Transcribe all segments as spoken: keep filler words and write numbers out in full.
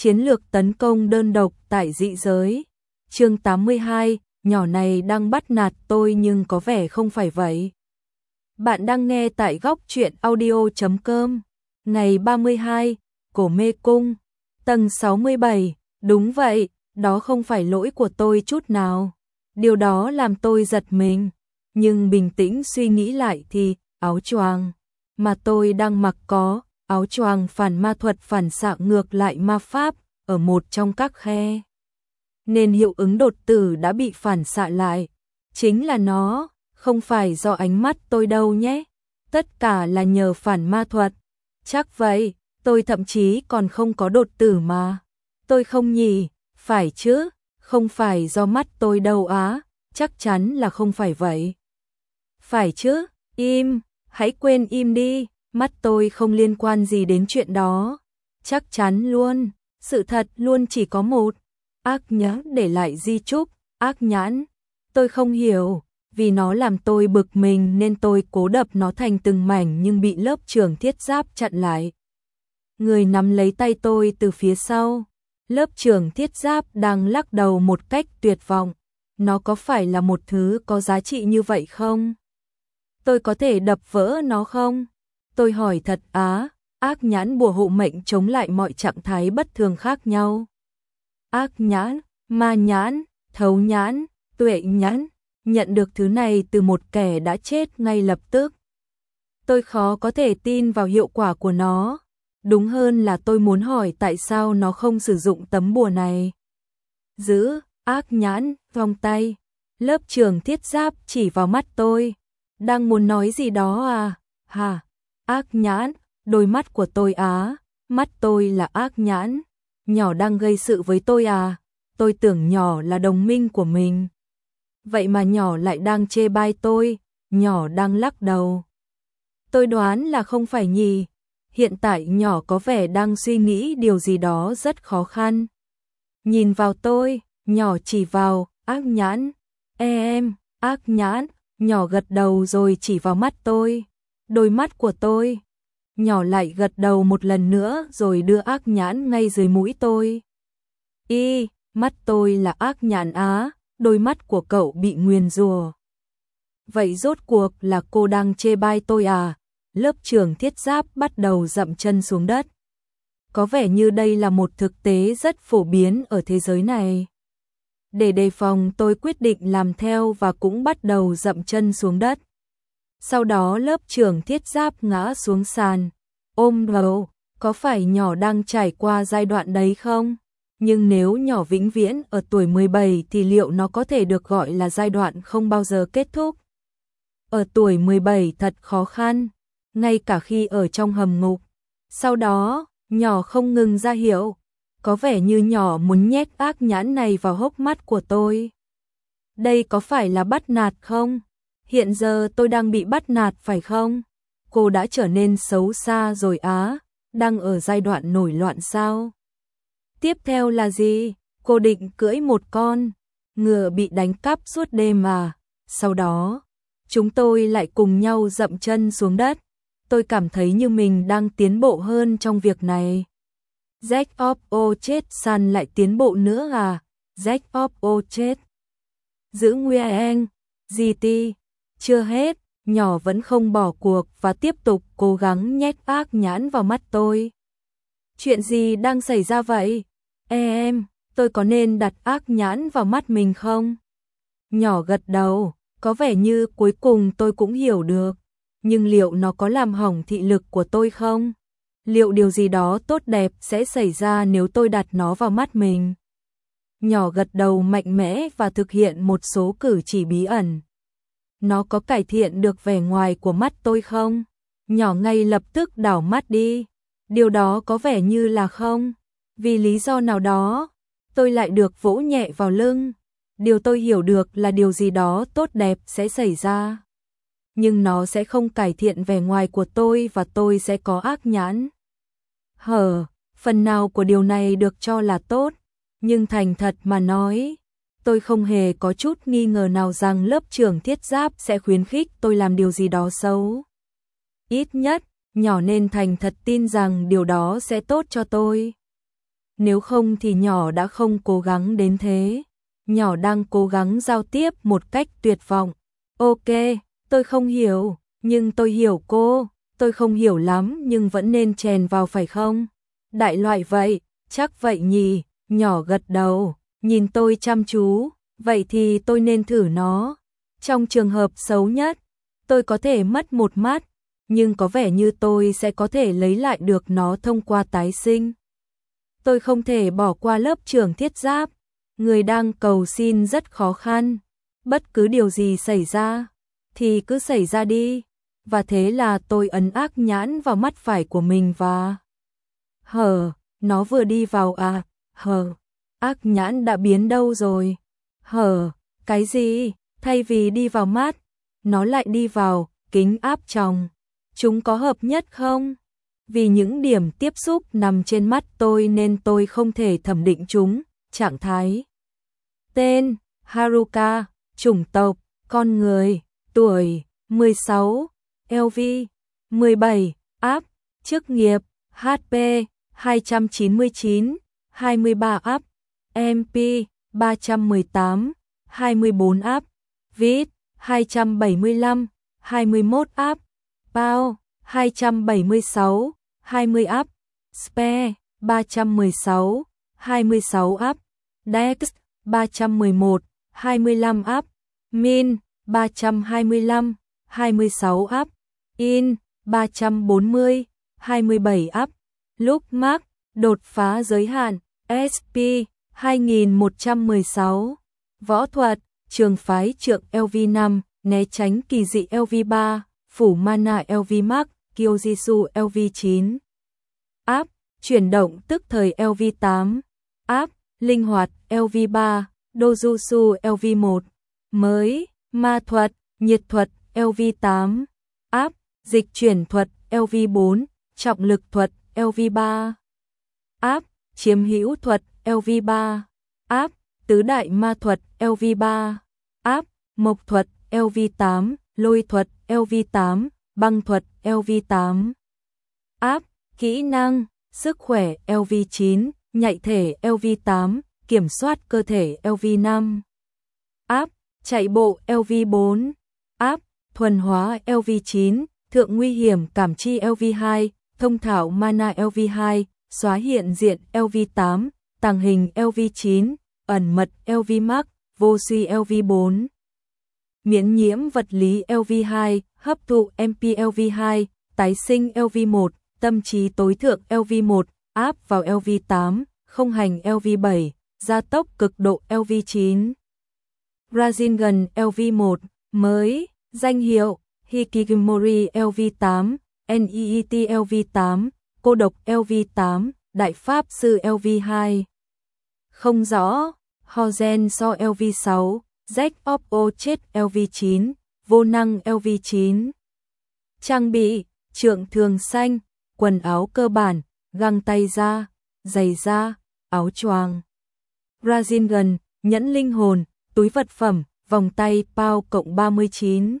Chiến lược tấn công đơn độc tại dị giới. Chương tám mươi hai, nhỏ này đang bắt nạt tôi nhưng có vẻ không phải vậy. Bạn đang nghe tại góc truyện audio chấm com. Ngày ba mươi hai, Cổ Mê Cung, tầng sáu mươi bảy, đúng vậy, đó không phải lỗi của tôi chút nào. Điều đó làm tôi giật mình, nhưng bình tĩnh suy nghĩ lại thì áo choàng mà tôi đang mặc có áo choàng phản ma thuật phản xạ ngược lại ma pháp ở một trong các khe. Nên hiệu ứng đột tử đã bị phản xạ lại. Chính là nó, không phải do ánh mắt tôi đâu nhé. Tất cả là nhờ phản ma thuật. Chắc vậy, tôi thậm chí còn không có đột tử mà. Tôi không nhỉ, phải chứ, không phải do mắt tôi đâu á, chắc chắn là không phải vậy. Phải chứ, im, hãy quên im đi, mắt tôi không liên quan gì đến chuyện đó. Chắc chắn luôn, sự thật luôn chỉ có một. Ác nhãn để lại di chúc, ác nhãn. Tôi không hiểu, vì nó làm tôi bực mình nên tôi cố đập nó thành từng mảnh nhưng bị lớp trưởng thiết giáp chặn lại. Người nắm lấy tay tôi từ phía sau. Lớp trưởng thiết giáp đang lắc đầu một cách tuyệt vọng. Nó có phải là một thứ có giá trị như vậy không? Tôi có thể đập vỡ nó không? Tôi hỏi thật á, ác nhãn bùa hộ mệnh chống lại mọi trạng thái bất thường khác nhau. Ác nhãn, ma nhãn, thấu nhãn, tuệ nhãn, nhận được thứ này từ một kẻ đã chết ngay lập tức. Tôi khó có thể tin vào hiệu quả của nó. Đúng hơn là tôi muốn hỏi tại sao nó không sử dụng tấm bùa này. Giữ, ác nhãn, vòng tay. Lớp trưởng thiết giáp chỉ vào mắt tôi. Đang muốn nói gì đó à? Hả? Ác nhãn, đôi mắt của tôi á. Mắt tôi là ác nhãn. Nhỏ đang gây sự với tôi à? Tôi tưởng nhỏ là đồng minh của mình. Vậy mà nhỏ lại đang chê bai tôi. Nhỏ đang lắc đầu. Tôi đoán là không phải nhỉ. Hiện tại nhỏ có vẻ đang suy nghĩ điều gì đó rất khó khăn. Nhìn vào tôi, nhỏ chỉ vào, ác nhãn. Ê em, ác nhãn, nhỏ gật đầu rồi chỉ vào mắt tôi. Đôi mắt của tôi. Nhỏ lại gật đầu một lần nữa rồi đưa ác nhãn ngay dưới mũi tôi. Y, mắt tôi là ác nhãn á, đôi mắt của cậu bị nguyền rủa. Vậy rốt cuộc là cô đang chê bai tôi à? Lớp trưởng thiết giáp bắt đầu dậm chân xuống đất. Có vẻ như đây là một thực tế rất phổ biến ở thế giới này. Để đề phòng tôi quyết định làm theo và cũng bắt đầu dậm chân xuống đất. Sau đó lớp trưởng thiết giáp ngã xuống sàn. Ôm đầu, có phải nhỏ đang trải qua giai đoạn đấy không? Nhưng nếu nhỏ vĩnh viễn ở tuổi mười bảy thì liệu nó có thể được gọi là giai đoạn không bao giờ kết thúc? Ở tuổi mười bảy thật khó khăn. Ngay cả khi ở trong hầm ngục. Sau đó, nhỏ không ngừng ra hiệu. Có vẻ như nhỏ muốn nhét ác nhãn này vào hốc mắt của tôi. Đây có phải là bắt nạt không? Hiện giờ tôi đang bị bắt nạt phải không? Cô đã trở nên xấu xa rồi á, đang ở giai đoạn nổi loạn sao? Tiếp theo là gì? Cô định cưỡi một con ngựa bị đánh cắp suốt đêm à? Sau đó, chúng tôi lại cùng nhau dậm chân xuống đất. Tôi cảm thấy như mình đang tiến bộ hơn trong việc này. Jack of all chết săn lại tiến bộ nữa à? Jack of all chết. Giữ Nguyen, giê tê. Chưa hết, nhỏ vẫn không bỏ cuộc và tiếp tục cố gắng nhét ác nhãn vào mắt tôi. Chuyện gì đang xảy ra vậy? Ê em, tôi có nên đặt ác nhãn vào mắt mình không? Nhỏ gật đầu, có vẻ như cuối cùng tôi cũng hiểu được. Nhưng liệu nó có làm hỏng thị lực của tôi không? Liệu điều gì đó tốt đẹp sẽ xảy ra nếu tôi đặt nó vào mắt mình? Nhỏ gật đầu mạnh mẽ và thực hiện một số cử chỉ bí ẩn. Nó có cải thiện được vẻ ngoài của mắt tôi không? Nhỏ ngay lập tức đảo mắt đi. Điều đó có vẻ như là không. Vì lý do nào đó, tôi lại được vỗ nhẹ vào lưng. Điều tôi hiểu được là điều gì đó tốt đẹp sẽ xảy ra. Nhưng nó sẽ không cải thiện vẻ ngoài của tôi và tôi sẽ có ác nhãn. Hờ, phần nào của điều này được cho là tốt, nhưng thành thật mà nói, tôi không hề có chút nghi ngờ nào rằng lớp trưởng thiết giáp sẽ khuyến khích tôi làm điều gì đó xấu. Ít nhất, nhỏ nên thành thật tin rằng điều đó sẽ tốt cho tôi. nếu không thì nhỏ đã không cố gắng đến thế. Nhỏ đang cố gắng giao tiếp một cách tuyệt vọng. Ok, tôi không hiểu, nhưng tôi hiểu cô, tôi không hiểu lắm nhưng vẫn nên chèn vào phải không? Đại loại vậy, chắc vậy nhỉ, nhỏ gật đầu, nhìn tôi chăm chú, vậy thì tôi nên thử nó. Trong trường hợp xấu nhất, tôi có thể mất một mắt, nhưng có vẻ như tôi sẽ có thể lấy lại được nó thông qua tái sinh. Tôi không thể bỏ qua lớp trưởng thiết giáp, người đang cầu xin rất khó khăn. Bất cứ điều gì xảy ra, thì cứ xảy ra đi. Và thế là tôi ấn ác nhãn vào mắt phải của mình và... Hờ, nó vừa đi vào à, hờ, ác nhãn đã biến đâu rồi? Hờ, cái gì? Thay vì đi vào mắt, nó lại đi vào kính áp tròng. Chúng có hợp nhất không? Vì những điểm tiếp xúc nằm trên mắt tôi nên tôi không thể thẩm định chúng. Trạng thái. Tên, Haruka, chủng tộc, con người, tuổi, mười sáu, lờ vê, mười bảy, áp, chức nghiệp, hát pê, hai trăm chín mươi chín, hai mươi ba áp, em pê, ba trăm mười tám, hai mươi bốn áp, vít, hai trăm bảy mươi lăm, hai mươi mốt áp, pao, hai trăm bảy mươi sáu, hai mươi áp, spe, ba trăm mười sáu, hai mươi sáu áp, dex, ba trăm mười một, hai mươi lăm áp, min, ba trăm hai mươi lăm, hai mươi sáu áp, in, ba trăm bốn mươi, hai mươi bảy áp, lúc mark, đột phá giới hạn, ét pê, hai nghìn một trăm mười sáu, võ thuật, trường phái trượng lờ vê năm, né tránh kỳ dị lờ vê ba, phủ mana lờ vê max, Kyojitsu lờ vê chín, áp, chuyển động tức thời lờ vê tám, áp, linh hoạt lờ vê ba, Dojutsu lờ vê một, mới, ma thuật, nhiệt thuật lờ vê tám, áp, dịch chuyển thuật lờ vê bốn, trọng lực thuật lờ vê ba, áp, chiếm hữu thuật lờ vê ba, áp, tứ đại ma thuật lờ vê ba, áp, mộc thuật lờ vê tám, lôi thuật lờ vê tám, băng thuật lờ vê tám, áp, kỹ năng, sức khỏe lờ vê chín, nhạy thể lờ vê tám, kiểm soát cơ thể lờ vê năm, áp, chạy bộ lờ vê bốn, áp, thuần hóa lờ vê chín, thượng nguy hiểm cảm chi lờ vê hai, thông thạo mana lờ vê hai, xóa hiện diện lờ vê tám, tàng hình lờ vê chín, ẩn mật lờ vê max, vô suy lờ vê bốn, miễn nhiễm vật lý lờ vê hai, hấp thụ em pê lờ vê hai, tái sinh lờ vê một, tâm trí tối thượng lờ vê một, áp vào lờ vê tám, không hành lờ vê bảy, gia tốc cực độ lờ vê chín. Rasengan lờ vê một, mới, danh hiệu, Hikikomori lờ vê tám, en e e tê lờ vê tám, cô độc lờ vê tám, đại pháp sư lờ vê hai. Không rõ, Hozen so lờ vê sáu, Jack of all chết lờ vê chín, vô năng lờ vê chín. Trang bị, trượng thường xanh, quần áo cơ bản, găng tay da, giày da, áo choàng. Rasengan, nhẫn linh hồn, túi vật phẩm, vòng tay pao cộng ba mươi chín.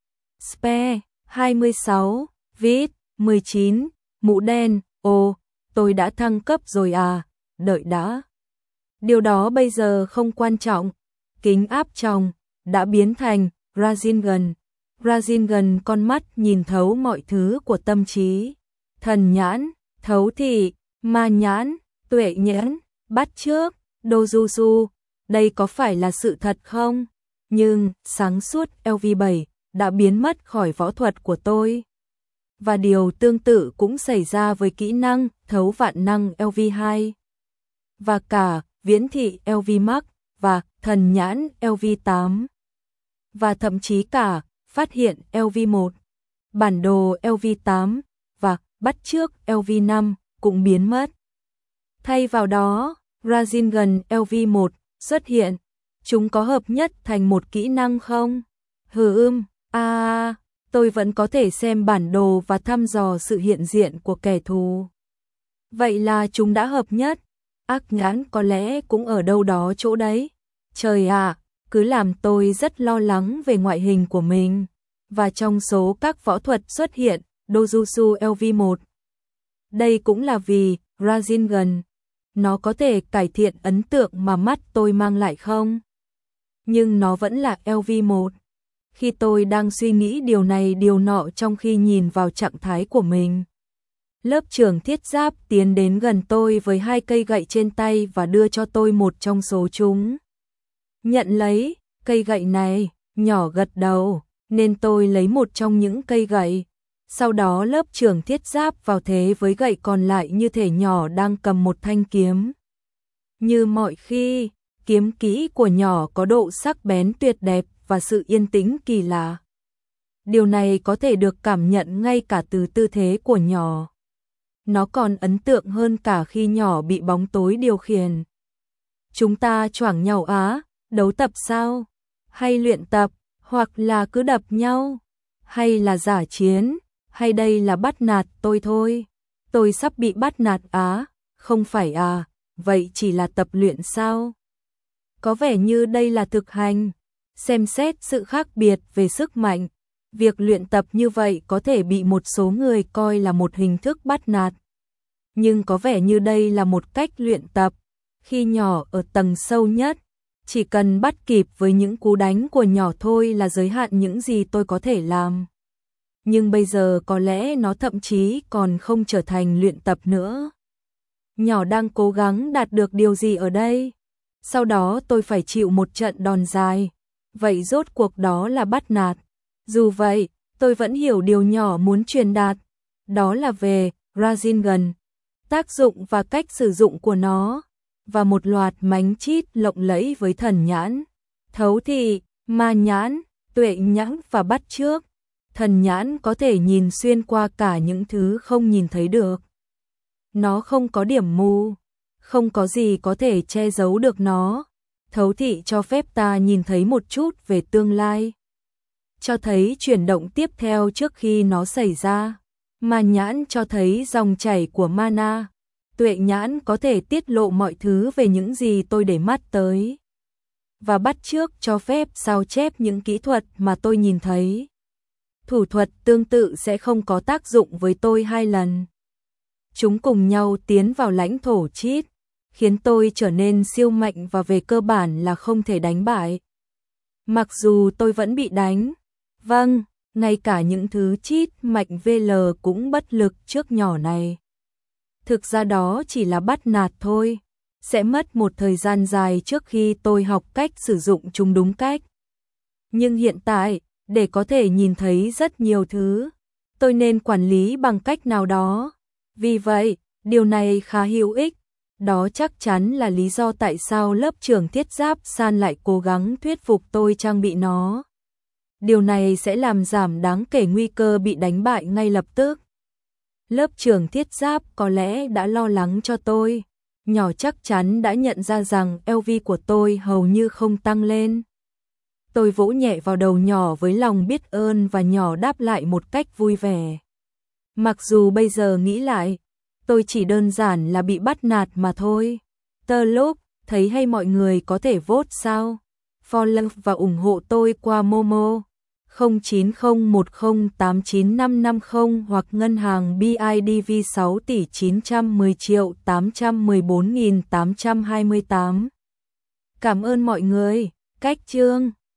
Spe, hai mươi sáu, vít, mười chín, mũ đen, ồ, tôi đã thăng cấp rồi à, đợi đã. Điều đó bây giờ không quan trọng, kính áp tròng, đã biến thành, Rasengan. Rasengan con mắt nhìn thấu mọi thứ của tâm trí, thần nhãn, thấu thị, ma nhãn, tuệ nhãn, bắt chước, Dojutsu, đây có phải là sự thật không? Nhưng, sáng suốt lờ vê bảy đã biến mất khỏi võ thuật của tôi. Và điều tương tự cũng xảy ra với kỹ năng thấu vạn năng lờ vê hai. Và cả viễn thị lờ vê max và thần nhãn lờ vê tám. Và thậm chí cả phát hiện lờ vê một, bản đồ lờ vê tám và bắt chước lờ vê năm cũng biến mất. Thay vào đó, Rasengan lờ vê một xuất hiện. Chúng có hợp nhất thành một kỹ năng không? Hừ ưm, à, tôi vẫn có thể xem bản đồ và thăm dò sự hiện diện của kẻ thù. Vậy là chúng đã hợp nhất. Ác nhãn có lẽ cũng ở đâu đó chỗ đấy. Trời ạ, cứ làm tôi rất lo lắng về ngoại hình của mình. Và trong số các võ thuật xuất hiện, Dojutsu lờ vê một. Đây cũng là vì Rasengan. nó có thể cải thiện ấn tượng mà mắt tôi mang lại không? Nhưng nó vẫn là L V một. Khi tôi đang suy nghĩ điều này điều nọ trong khi nhìn vào trạng thái của mình, lớp trưởng thiết giáp tiến đến gần tôi với hai cây gậy trên tay và đưa cho tôi một trong số chúng. Nhận lấy, cây gậy này, nhỏ gật đầu, nên tôi lấy một trong những cây gậy. Sau đó lớp trưởng thiết giáp vào thế với gậy còn lại như thể nhỏ đang cầm một thanh kiếm. Như mọi khi, kiếm kỹ của nhỏ có độ sắc bén tuyệt đẹp và sự yên tĩnh kỳ lạ. Điều này có thể được cảm nhận ngay cả từ tư thế của nhỏ. Nó còn ấn tượng hơn cả khi nhỏ bị bóng tối điều khiển. Chúng ta choảng nhau á, đấu tập sao? Hay luyện tập, hoặc là cứ đập nhau? Hay là giả chiến? Hay đây là bắt nạt tôi thôi? Tôi sắp bị bắt nạt á, không phải à, vậy chỉ là tập luyện sao? Có vẻ như đây là thực hành. Xem xét sự khác biệt về sức mạnh, việc luyện tập như vậy có thể bị một số người coi là một hình thức bắt nạt. Nhưng có vẻ như đây là một cách luyện tập. Khi nhỏ ở tầng sâu nhất, chỉ cần bắt kịp với những cú đánh của nhỏ thôi là giới hạn những gì tôi có thể làm. Nhưng bây giờ có lẽ nó thậm chí còn không trở thành luyện tập nữa. Nhỏ đang cố gắng đạt được điều gì ở đây? Sau đó tôi phải chịu một trận đòn dài. Vậy rốt cuộc đó là bắt nạt. Dù vậy, tôi vẫn hiểu điều nhỏ muốn truyền đạt. Đó là về Rasengan, tác dụng và cách sử dụng của nó, và một loạt mánh chít lộng lẫy với thần nhãn, thấu thị, ma nhãn, tuệ nhãn và bắt chước. Thần nhãn có thể nhìn xuyên qua cả những thứ không nhìn thấy được. Nó không có điểm mù, không có gì có thể che giấu được nó. Thấu thị cho phép ta nhìn thấy một chút về tương lai, cho thấy chuyển động tiếp theo trước khi nó xảy ra. Ma nhãn cho thấy dòng chảy của mana. Tuệ nhãn có thể tiết lộ mọi thứ về những gì tôi để mắt tới. Và bắt chước cho phép sao chép những kỹ thuật mà tôi nhìn thấy. Thủ thuật tương tự sẽ không có tác dụng với tôi hai lần. Chúng cùng nhau tiến vào lãnh thổ chít, khiến tôi trở nên siêu mạnh và về cơ bản là không thể đánh bại. Mặc dù tôi vẫn bị đánh. Vâng, ngay cả những thứ chít mạnh vê lờ cũng bất lực trước nhỏ này. Thực ra đó chỉ là bắt nạt thôi. Sẽ mất một thời gian dài trước khi tôi học cách sử dụng chúng đúng cách. Nhưng hiện tại, để có thể nhìn thấy rất nhiều thứ, tôi nên quản lý bằng cách nào đó. Vì vậy, điều này khá hữu ích. Đó chắc chắn là lý do tại sao lớp trưởng thiết giáp San lại cố gắng thuyết phục tôi trang bị nó. Điều này sẽ làm giảm đáng kể nguy cơ bị đánh bại ngay lập tức. Lớp trưởng thiết giáp có lẽ đã lo lắng cho tôi. Nhỏ chắc chắn đã nhận ra rằng L V của tôi hầu như không tăng lên. Tôi vỗ nhẹ vào đầu nhỏ với lòng biết ơn và nhỏ đáp lại một cách vui vẻ. Mặc dù bây giờ nghĩ lại, tôi chỉ đơn giản là bị bắt nạt mà thôi. Tờ lúc, thấy hay mọi người có thể vote sao? Follow và ủng hộ tôi qua Momo không chín không một không tám chín năm năm không hoặc ngân hàng bê i đê vê sáu tỷ chín trăm mười triệu tám trăm mười bốn nghìn tám trăm hai mươi tám. Cảm ơn mọi người. Cách chương